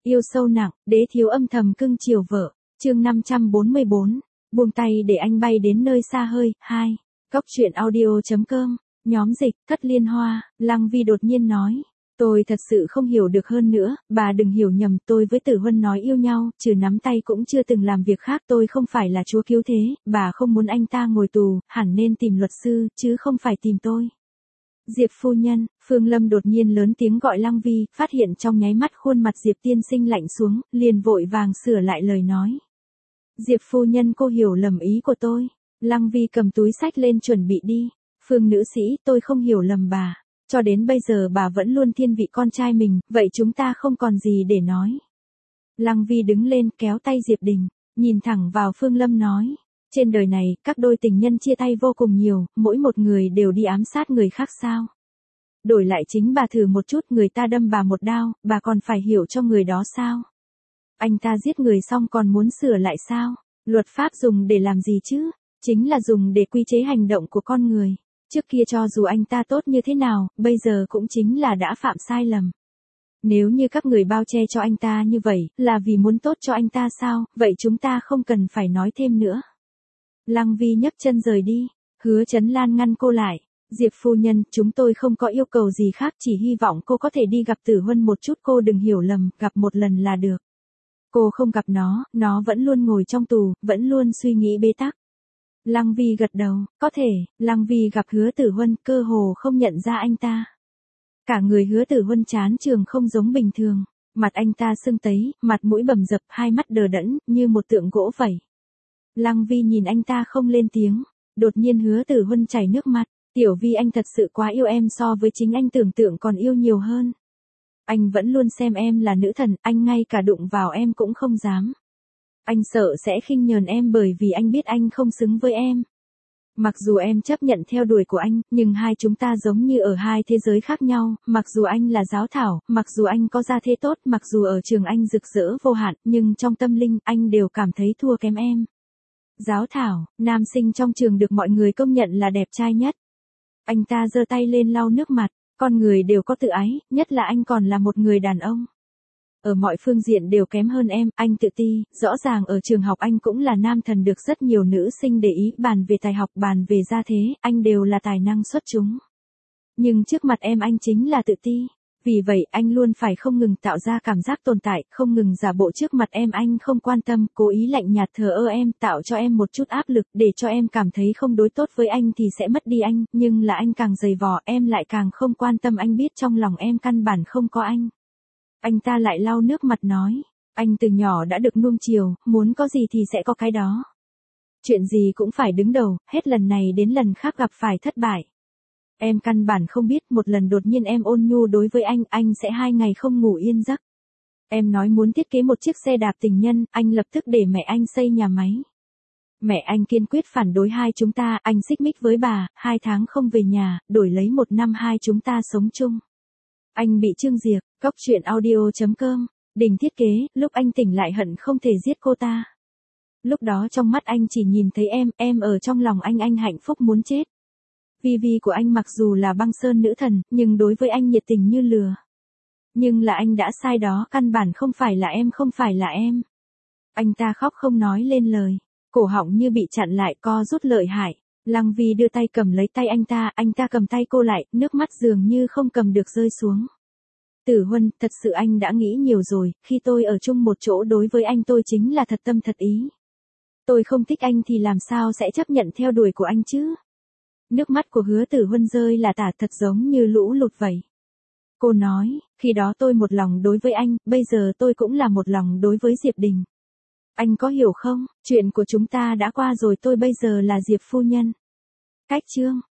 Yêu sâu nặng, đế thiếu âm thầm cưng chiều vợ. Chương 544. Buông tay để anh bay đến nơi xa hơi. 2. Góc truyện audio.com. Nhóm dịch, Thất Liên Hoa. Lăng Vi đột nhiên nói. Tôi thật sự không hiểu được hơn nữa, bà đừng hiểu nhầm, tôi với Tử Huân nói yêu nhau, trừ nắm tay cũng chưa từng làm việc khác, tôi không phải là chúa cứu thế, bà không muốn anh ta ngồi tù, hẳn nên tìm luật sư, chứ không phải tìm tôi. Diệp phu nhân, Phương Lâm đột nhiên lớn tiếng gọi Lăng Vi, phát hiện trong nháy mắt khuôn mặt Diệp tiên sinh lạnh xuống, liền vội vàng sửa lại lời nói. Diệp phu nhân, cô hiểu lầm ý của tôi. Lăng Vi cầm túi xách lên chuẩn bị đi. Phương nữ sĩ, tôi không hiểu lầm bà. Cho đến bây giờ bà vẫn luôn thiên vị con trai mình, vậy chúng ta không còn gì để nói. Lăng Vi đứng lên kéo tay Diệp Đình, nhìn thẳng vào Phương Lâm nói. Trên đời này, các đôi tình nhân chia tay vô cùng nhiều, mỗi một người đều đi ám sát người khác sao. Đổi lại chính bà thử một chút, người ta đâm bà một đao, bà còn phải hiểu cho người đó sao. Anh ta giết người xong còn muốn sửa lại sao? Luật pháp dùng để làm gì chứ? Chính là dùng để quy chế hành động của con người. Trước kia cho dù anh ta tốt như thế nào, bây giờ cũng chính là đã phạm sai lầm. Nếu như các người bao che cho anh ta như vậy, là vì muốn tốt cho anh ta sao, vậy chúng ta không cần phải nói thêm nữa. Lăng Vi nhấc chân rời đi, Hứa Chấn Lan ngăn cô lại. Diệp phu nhân, chúng tôi không có yêu cầu gì khác, chỉ hy vọng cô có thể đi gặp Tử Huân một chút, cô đừng hiểu lầm, gặp một lần là được. Cô không gặp nó vẫn luôn ngồi trong tù, vẫn luôn suy nghĩ bế tắc. Lăng Vi gật đầu, có thể. Lăng Vi gặp Hứa Tử Huân, cơ hồ không nhận ra anh ta. Cả người Hứa Tử Huân chán trường không giống bình thường, mặt anh ta sưng tấy, mặt mũi bầm dập, hai mắt đờ đẫn, như một tượng gỗ vậy. Lăng Vi nhìn anh ta không lên tiếng, đột nhiên Hứa Tử Huân chảy nước mắt. Tiểu Vi, anh thật sự quá yêu em, so với chính anh tưởng tượng còn yêu nhiều hơn. Anh vẫn luôn xem em là nữ thần, anh ngay cả đụng vào em cũng không dám. Anh sợ sẽ khinh nhờn em bởi vì anh biết anh không xứng với em. Mặc dù em chấp nhận theo đuổi của anh, nhưng hai chúng ta giống như ở hai thế giới khác nhau, mặc dù anh là giáo thảo, mặc dù anh có gia thế tốt, mặc dù ở trường anh rực rỡ vô hạn, nhưng trong tâm linh, anh đều cảm thấy thua kém em. Giáo thảo, nam sinh trong trường được mọi người công nhận là đẹp trai nhất. Anh ta giơ tay lên lau nước mặt, con người đều có tự ái, nhất là anh còn là một người đàn ông. Ở mọi phương diện đều kém hơn em, anh tự ti, rõ ràng ở trường học anh cũng là nam thần được rất nhiều nữ sinh để ý, bàn về tài học, bàn về gia thế, anh đều là tài năng xuất chúng. Nhưng trước mặt em anh chính là tự ti. Vì vậy anh luôn phải không ngừng tạo ra cảm giác tồn tại, không ngừng giả bộ trước mặt em anh không quan tâm, cố ý lạnh nhạt thờ ơ em, tạo cho em một chút áp lực, để cho em cảm thấy không đối tốt với anh thì sẽ mất đi anh, nhưng là anh càng giày vò, em lại càng không quan tâm, anh biết trong lòng em căn bản không có anh. Anh ta lại lau nước mặt nói, anh từ nhỏ đã được nuông chiều, muốn có gì thì sẽ có cái đó. Chuyện gì cũng phải đứng đầu, hết lần này đến lần khác gặp phải thất bại. Em căn bản không biết, một lần đột nhiên em ôn nhu đối với anh sẽ 2 ngày không ngủ yên giấc. Em nói muốn thiết kế một chiếc xe đạp tình nhân, anh lập tức để mẹ anh xây nhà máy. Mẹ anh kiên quyết phản đối hai chúng ta, anh xích mích với bà, 2 tháng không về nhà, đổi lấy 1 năm hai chúng ta sống chung. Anh bị Trương Diệp, góc truyện audio.com, Đình thiết kế, lúc anh tỉnh lại hận không thể giết cô ta. Lúc đó trong mắt anh chỉ nhìn thấy em ở trong lòng anh hạnh phúc muốn chết. Vi của anh mặc dù là băng sơn nữ thần, nhưng đối với anh nhiệt tình như lửa. Nhưng là anh đã sai đó, căn bản không phải là em, không phải là em. Anh ta khóc không nói lên lời, cổ họng như bị chặn lại, co rút lợi hại. Lăng Vi đưa tay cầm lấy tay anh ta cầm tay cô lại, nước mắt dường như không cầm được rơi xuống. Tử Huân, thật sự anh đã nghĩ nhiều rồi, khi tôi ở chung một chỗ đối với anh tôi chính là thật tâm thật ý. Tôi không thích anh thì làm sao sẽ chấp nhận theo đuổi của anh chứ? Nước mắt của Hứa Tử Huân rơi là tả, thật giống như lũ lụt vậy. Cô nói, khi đó tôi một lòng đối với anh, bây giờ tôi cũng là một lòng đối với Diệp Đình. Anh có hiểu không, chuyện của chúng ta đã qua rồi, tôi bây giờ là Diệp phu nhân. Cách chương.